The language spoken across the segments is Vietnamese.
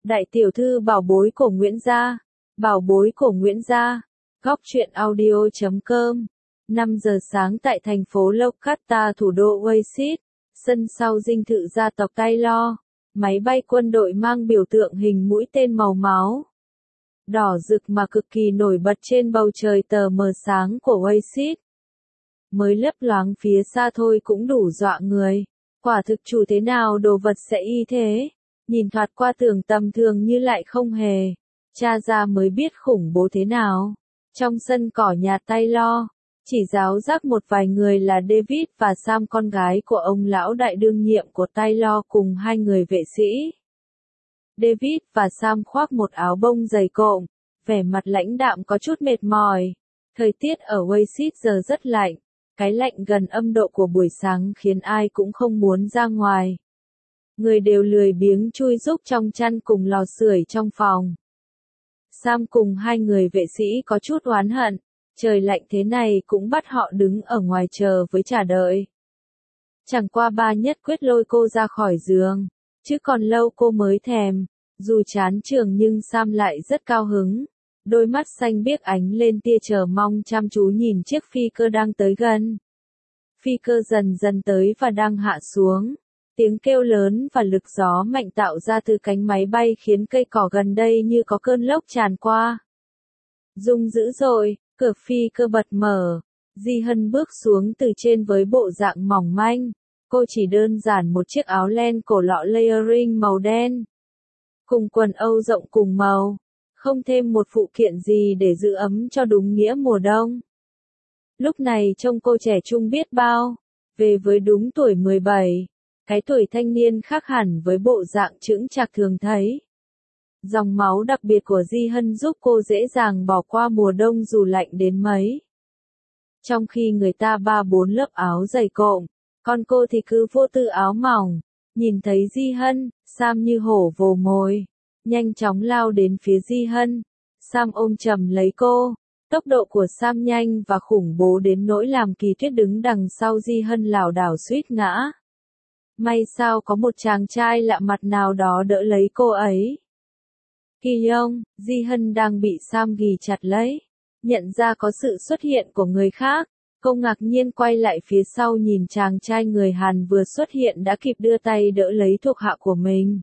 Đại tiểu thư bảo bối của Nguyễn Gia. Bảo bối của Nguyễn Gia. Góc truyện audio.com. 5 giờ sáng tại thành phố Kolkata, thủ đô Oasis, sân sau dinh thự gia tộc Taylor, máy bay quân đội mang biểu tượng hình mũi tên màu máu đỏ rực mà cực kỳ nổi bật trên bầu trời tờ mờ sáng của Oasis. Mới lấp loáng phía xa thôi cũng đủ dọa người. Quả thực chủ thế nào đồ vật sẽ y thế. Nhìn thoạt qua tưởng tầm thường như lại không hề. Tra ra mới biết khủng bố thế nào. Trong sân cỏ nhà Taylor, chỉ ráo rác một vài người là David và Sam, con gái của ông lão đại đương nhiệm của Taylor, cùng hai người vệ sĩ. David và Sam khoác một áo bông dày cộm, vẻ mặt lãnh đạm có chút mệt mỏi. Thời tiết ở Oasis giờ rất lạnh. Cái lạnh gần âm độ của buổi sáng khiến ai cũng không muốn ra ngoài. Người đều lười biếng chui rúc trong chăn cùng lò sưởi trong phòng. Sam cùng hai người vệ sĩ có chút oán hận, trời lạnh thế này cũng bắt họ đứng ở ngoài chờ với trả đợi. Chẳng qua ba nhất quyết lôi cô ra khỏi giường, chứ còn lâu cô mới thèm. Dù chán trường nhưng Sam lại rất cao hứng. Đôi mắt xanh biếc ánh lên tia chờ mong, chăm chú nhìn chiếc phi cơ đang tới gần. Phi cơ dần dần tới và đang hạ xuống. Tiếng kêu lớn và lực gió mạnh tạo ra từ cánh máy bay khiến cây cỏ gần đây như có cơn lốc tràn qua. Rung dữ dội, cửa phi cơ bật mở. Di Hân bước xuống từ trên với bộ dạng mỏng manh. Cô chỉ đơn giản một chiếc áo len cổ lọ layering màu đen, cùng quần âu rộng cùng màu. Không thêm một phụ kiện gì để giữ ấm cho đúng nghĩa mùa đông. Lúc này trông cô trẻ trung biết bao, về với đúng tuổi 17, cái tuổi thanh niên khác hẳn với bộ dạng chững chạc thường thấy. Dòng máu đặc biệt của Di Hân giúp cô dễ dàng bỏ qua mùa đông dù lạnh đến mấy. Trong khi người ta 3-4 lớp áo dày cộm, còn cô thì cứ vô tư áo mỏng. Nhìn thấy Di Hân, Sam như hổ vồ mồi, nhanh chóng lao đến phía Di Hân. Sam ôm chầm lấy cô. Tốc độ của Sam nhanh và khủng bố đến nỗi làm Kỳ Tuyết đứng đằng sau Di Hân lảo đảo suýt ngã. May sao có một chàng trai lạ mặt nào đó đỡ lấy cô ấy. Kỳ Yong, Di Hân đang bị Sam ghì chặt lấy. Nhận ra có sự xuất hiện của người khác, cô ngạc nhiên quay lại phía sau nhìn chàng trai người Hàn vừa xuất hiện đã kịp đưa tay đỡ lấy thuộc hạ của mình.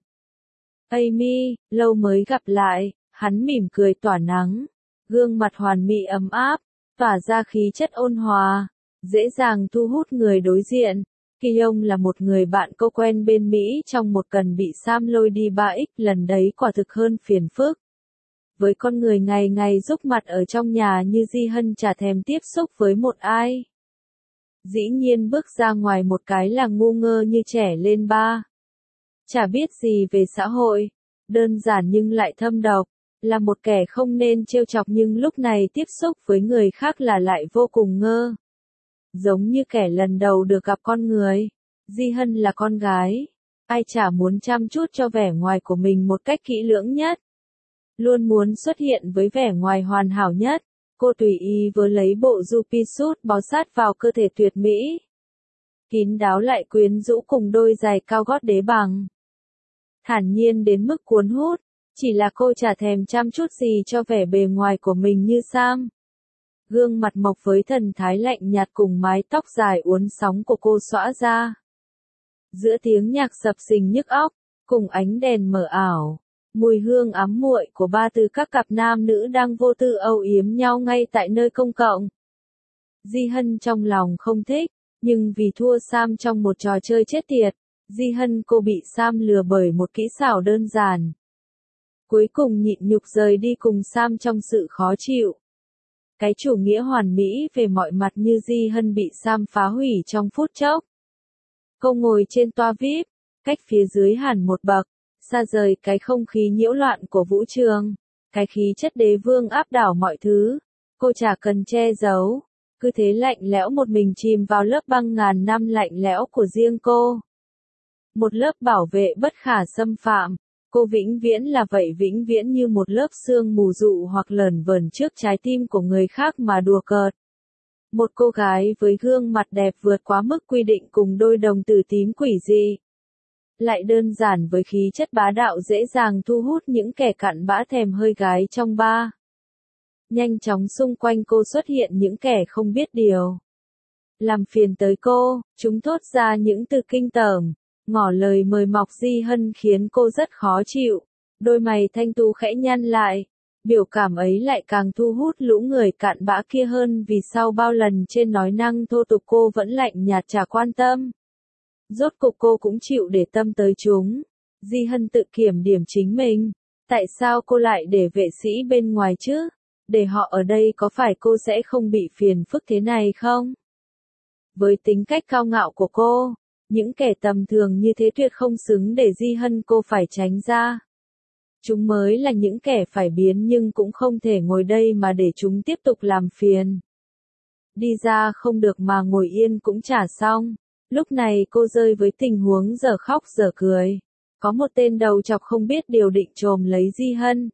Amy, lâu mới gặp lại, hắn mỉm cười tỏa nắng. Gương mặt hoàn mỹ ấm áp, tỏa ra khí chất ôn hòa, dễ dàng thu hút người đối diện. Kỳ Yong là một người bạn cô quen bên Mỹ trong một lần bị Sam lôi đi 3x lần đấy quả thực hơn phiền phức. Với con người ngày ngày rúc mặt ở trong nhà như Di Hân chả thèm tiếp xúc với một ai. Dĩ nhiên bước ra ngoài một cái là ngu ngơ như trẻ lên 3. Chả biết gì về xã hội, đơn giản nhưng lại thâm độc, là một kẻ không nên trêu chọc nhưng lúc này tiếp xúc với người khác là lại vô cùng ngơ. Giống như kẻ lần đầu được gặp con người. Di Hân là con gái, ai chả muốn chăm chút cho vẻ ngoài của mình một cách kỹ lưỡng nhất. Luôn muốn xuất hiện với vẻ ngoài hoàn hảo nhất, cô tùy ý vớ lấy bộ jumpsuit bó sát vào cơ thể tuyệt mỹ. Kín đáo lại quyến rũ cùng đôi giày cao gót đế bằng. Thản nhiên đến mức cuốn hút, chỉ là cô chả thèm chăm chút gì cho vẻ bề ngoài của mình như Sam. Gương mặt mộc với thần thái lạnh nhạt cùng mái tóc dài uốn sóng của cô xõa ra. Giữa tiếng nhạc sập sình nhức óc, cùng ánh đèn mờ ảo, mùi hương ấm muội của ba từ các cặp nam nữ đang vô tư âu yếm nhau ngay tại nơi công cộng. Di Hân trong lòng không thích, nhưng vì thua Sam trong một trò chơi chết tiệt, Di Hân cô bị Sam lừa bởi một kỹ xảo đơn giản. Cuối cùng nhịn nhục rời đi cùng Sam trong sự khó chịu. Cái chủ nghĩa hoàn mỹ về mọi mặt như Di Hân bị Sam phá hủy trong phút chốc. Cô ngồi trên toa VIP, cách phía dưới hẳn một bậc, xa rời cái không khí nhiễu loạn của vũ trường, cái khí chất đế vương áp đảo mọi thứ. Cô chả cần che giấu, cứ thế lạnh lẽo một mình chìm vào lớp băng ngàn năm lạnh lẽo của riêng cô. Một lớp bảo vệ bất khả xâm phạm. Cô vĩnh viễn là vậy, vĩnh viễn như một lớp sương mù dụ hoặc lởn vởn trước trái tim của người khác mà đùa cợt. Một cô gái với gương mặt đẹp vượt quá mức quy định cùng đôi đồng tử tím quỷ dị. lại đơn giản với khí chất bá đạo dễ dàng thu hút những kẻ cặn bã thèm hơi gái trong bar. Nhanh chóng xung quanh cô xuất hiện những kẻ không biết điều. Làm phiền tới cô, chúng thốt ra những từ kinh tởm, ngỏ lời mời mọc Di Hân khiến cô rất khó chịu. Đôi mày thanh tú khẽ nhăn lại. Biểu cảm ấy lại càng thu hút lũ người cặn bã kia hơn vì sau bao lần trên nói năng thô tục cô vẫn lạnh nhạt chả quan tâm. Rốt cục cô cũng chịu để tâm tới chúng. Di Hân tự kiểm điểm chính mình. Tại sao cô lại để vệ sĩ bên ngoài chứ? Để họ ở đây có phải cô sẽ không bị phiền phức thế này không? Với tính cách cao ngạo của cô, những kẻ tầm thường như thế tuyệt không xứng để Di Hân cô phải tránh ra. Chúng mới là những kẻ phải biến nhưng cũng không thể ngồi đây mà để chúng tiếp tục làm phiền. Đi ra không được mà ngồi yên cũng chả xong. Lúc này cô rơi với tình huống giờ khóc giờ cười. Có một tên đầu chọc không biết điều định chồm lấy Di Hân.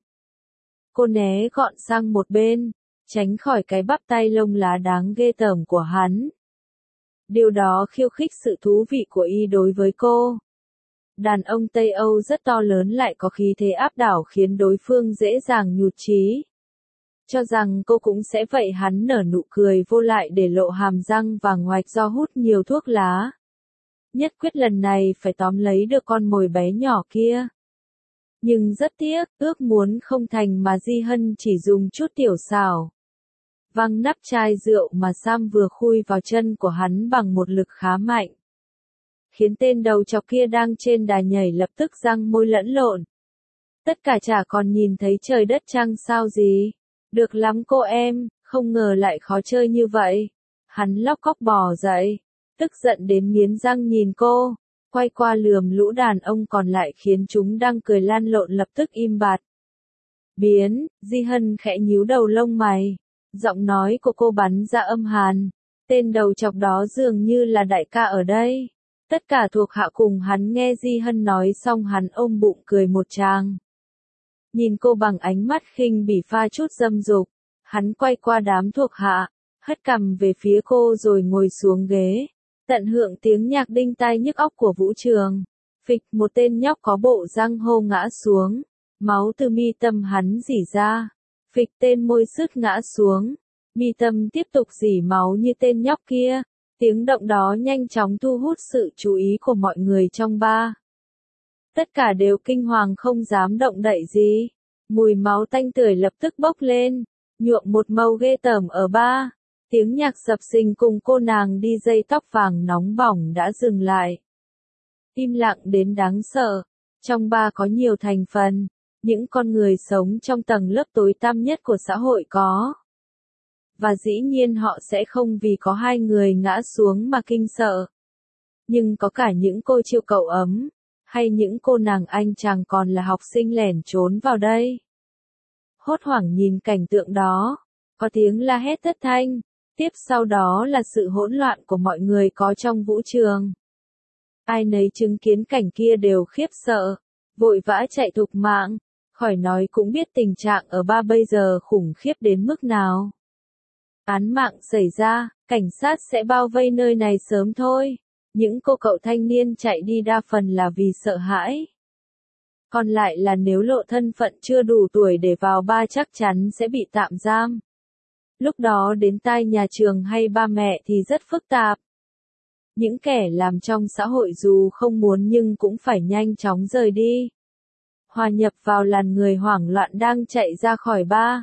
Cô né gọn sang một bên, tránh khỏi cái bắp tay lông lá đáng ghê tởm của hắn. Điều đó khiêu khích sự thú vị của y đối với cô. Đàn ông Tây Âu rất to lớn lại có khí thế áp đảo khiến đối phương dễ dàng nhụt chí. Cho rằng cô cũng sẽ vậy, hắn nở nụ cười vô lại để lộ hàm răng và ngoạch do hút nhiều thuốc lá. Nhất quyết lần này phải tóm lấy được con mồi bé nhỏ kia. Nhưng rất tiếc, ước muốn không thành mà Di Hân chỉ dùng chút tiểu xảo. Văng nắp chai rượu mà Sam vừa khui vào chân của hắn bằng một lực khá mạnh. Khiến tên đầu chọc kia đang trên đà nhảy lập tức răng môi lẫn lộn. Tất cả chả còn nhìn thấy trời đất trăng sao gì. Được lắm cô em, không ngờ lại khó chơi như vậy. Hắn lóc cóc bò dậy, tức giận đến nghiến răng nhìn cô, quay qua lườm lũ đàn ông còn lại khiến chúng đang cười lan lộn lập tức im bặt. Biến, Di Hân khẽ nhíu đầu lông mày, giọng nói của cô bắn ra âm hàn. Tên đầu chọc đó dường như là đại ca ở đây. Tất cả thuộc hạ cùng hắn nghe Di Hân nói xong hắn ôm bụng cười một tràng. Nhìn cô bằng ánh mắt khinh bỉ pha chút dâm dục, hắn quay qua đám thuộc hạ, hất cằm về phía cô rồi ngồi xuống ghế, tận hưởng tiếng nhạc đinh tai nhức óc của vũ trường. Phịch, một tên nhóc có bộ răng hô ngã xuống, máu từ mi tâm hắn rỉ ra. Phịch, tên môi sứt ngã xuống, mi tâm tiếp tục rỉ máu như tên nhóc kia. Tiếng động đó nhanh chóng thu hút sự chú ý của mọi người trong bar. Tất cả đều kinh hoàng không dám động đậy gì. Mùi máu tanh tưởi lập tức bốc lên, nhuộm một màu ghê tởm ở bar. Tiếng nhạc sập sình cùng cô nàng đi dây tóc vàng nóng bỏng đã dừng lại. Im lặng đến đáng sợ. Trong bar có nhiều thành phần, những con người sống trong tầng lớp tối tăm nhất của xã hội có. Và dĩ nhiên họ sẽ không vì có hai người ngã xuống mà kinh sợ. Nhưng có cả những cô chiêu cậu ấm, hay những cô nàng anh chàng còn là học sinh lẻn trốn vào đây. Hốt hoảng nhìn cảnh tượng đó, có tiếng la hét thất thanh, tiếp sau đó là sự hỗn loạn của mọi người có trong vũ trường. Ai nấy chứng kiến cảnh kia đều khiếp sợ, vội vã chạy thục mạng, khỏi nói cũng biết tình trạng ở bar bây giờ khủng khiếp đến mức nào. Án mạng xảy ra, cảnh sát sẽ bao vây nơi này sớm thôi. Những cô cậu thanh niên chạy đi đa phần là vì sợ hãi. Còn lại là nếu lộ thân phận chưa đủ tuổi để vào bar chắc chắn sẽ bị tạm giam. Lúc đó đến tai nhà trường hay ba mẹ thì rất phức tạp. Những kẻ làm trong xã hội dù không muốn nhưng cũng phải nhanh chóng rời đi. Hòa nhập vào làn người hoảng loạn đang chạy ra khỏi bar.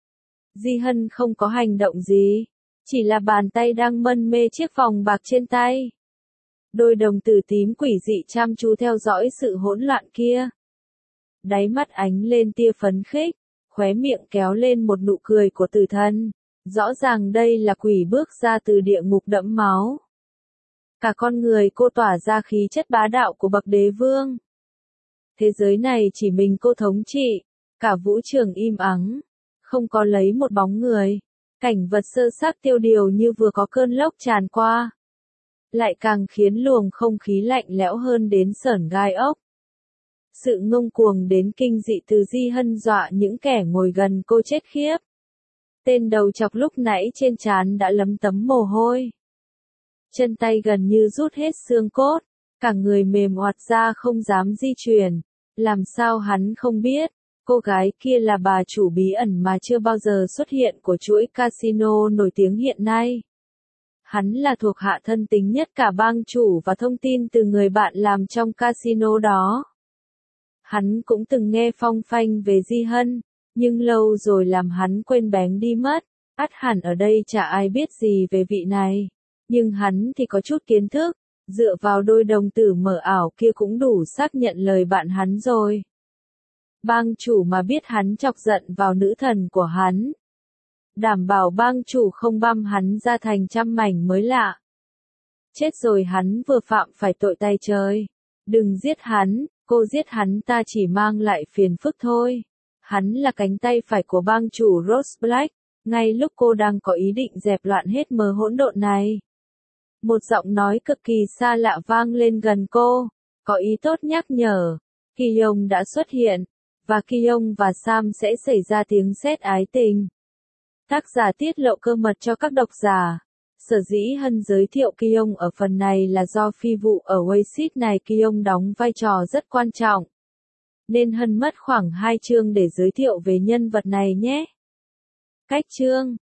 Di Hân không có hành động gì, chỉ là bàn tay đang mân mê chiếc vòng bạc trên tay. Đôi đồng tử tím quỷ dị chăm chú theo dõi sự hỗn loạn kia. Đáy mắt ánh lên tia phấn khích, khóe miệng kéo lên một nụ cười của tử thần. Rõ ràng đây là quỷ bước ra từ địa ngục đẫm máu. Cả con người cô tỏa ra khí chất bá đạo của bậc đế vương. Thế giới này chỉ mình cô thống trị, cả vũ trường im ắng. Không có lấy một bóng người, cảnh vật sơ xác tiêu điều như vừa có cơn lốc tràn qua. Lại càng khiến luồng không khí lạnh lẽo hơn đến sởn gai ốc. Sự ngông cuồng đến kinh dị từ Di Hân dọa những kẻ ngồi gần cô chết khiếp. Tên đầu chọc lúc nãy trên trán đã lấm tấm mồ hôi. Chân tay gần như rút hết xương cốt, Cả người mềm oặt ra không dám di chuyển. Làm sao hắn không biết, cô gái kia là bà chủ bí ẩn mà chưa bao giờ xuất hiện của chuỗi casino nổi tiếng hiện nay. Hắn là thuộc hạ thân tín nhất cả bang chủ và thông tin từ người bạn làm trong casino đó. Hắn cũng từng nghe phong phanh về Di Hân, nhưng lâu rồi làm hắn quên bén đi mất. Ắt hẳn ở đây chả ai biết gì về vị này. Nhưng hắn thì có chút kiến thức, dựa vào đôi đồng tử mờ ảo kia cũng đủ xác nhận lời bạn hắn rồi. Bang chủ mà biết hắn chọc giận vào nữ thần của hắn. Đảm bảo bang chủ không băm hắn ra thành trăm mảnh mới lạ. Chết rồi, hắn vừa phạm phải tội tay trời. Đừng giết hắn, cô giết hắn ta chỉ mang lại phiền phức thôi. Hắn là cánh tay phải của bang chủ Rose Black, ngay lúc cô đang có ý định dẹp loạn hết mớ hỗn độn này. Một giọng nói cực kỳ xa lạ vang lên gần cô, có ý tốt nhắc nhở. Ki-yong đã xuất hiện, và Ki-yong và Sam sẽ xảy ra tiếng sét ái tình. Tác giả tiết lộ cơ mật cho các độc giả. Sở dĩ Hân giới thiệu Ki-yong ở phần này là do phi vụ ở Oasis này Ki-yong đóng vai trò rất quan trọng. Nên Hân mất khoảng 2 chương để giới thiệu về nhân vật này nhé. Cách chương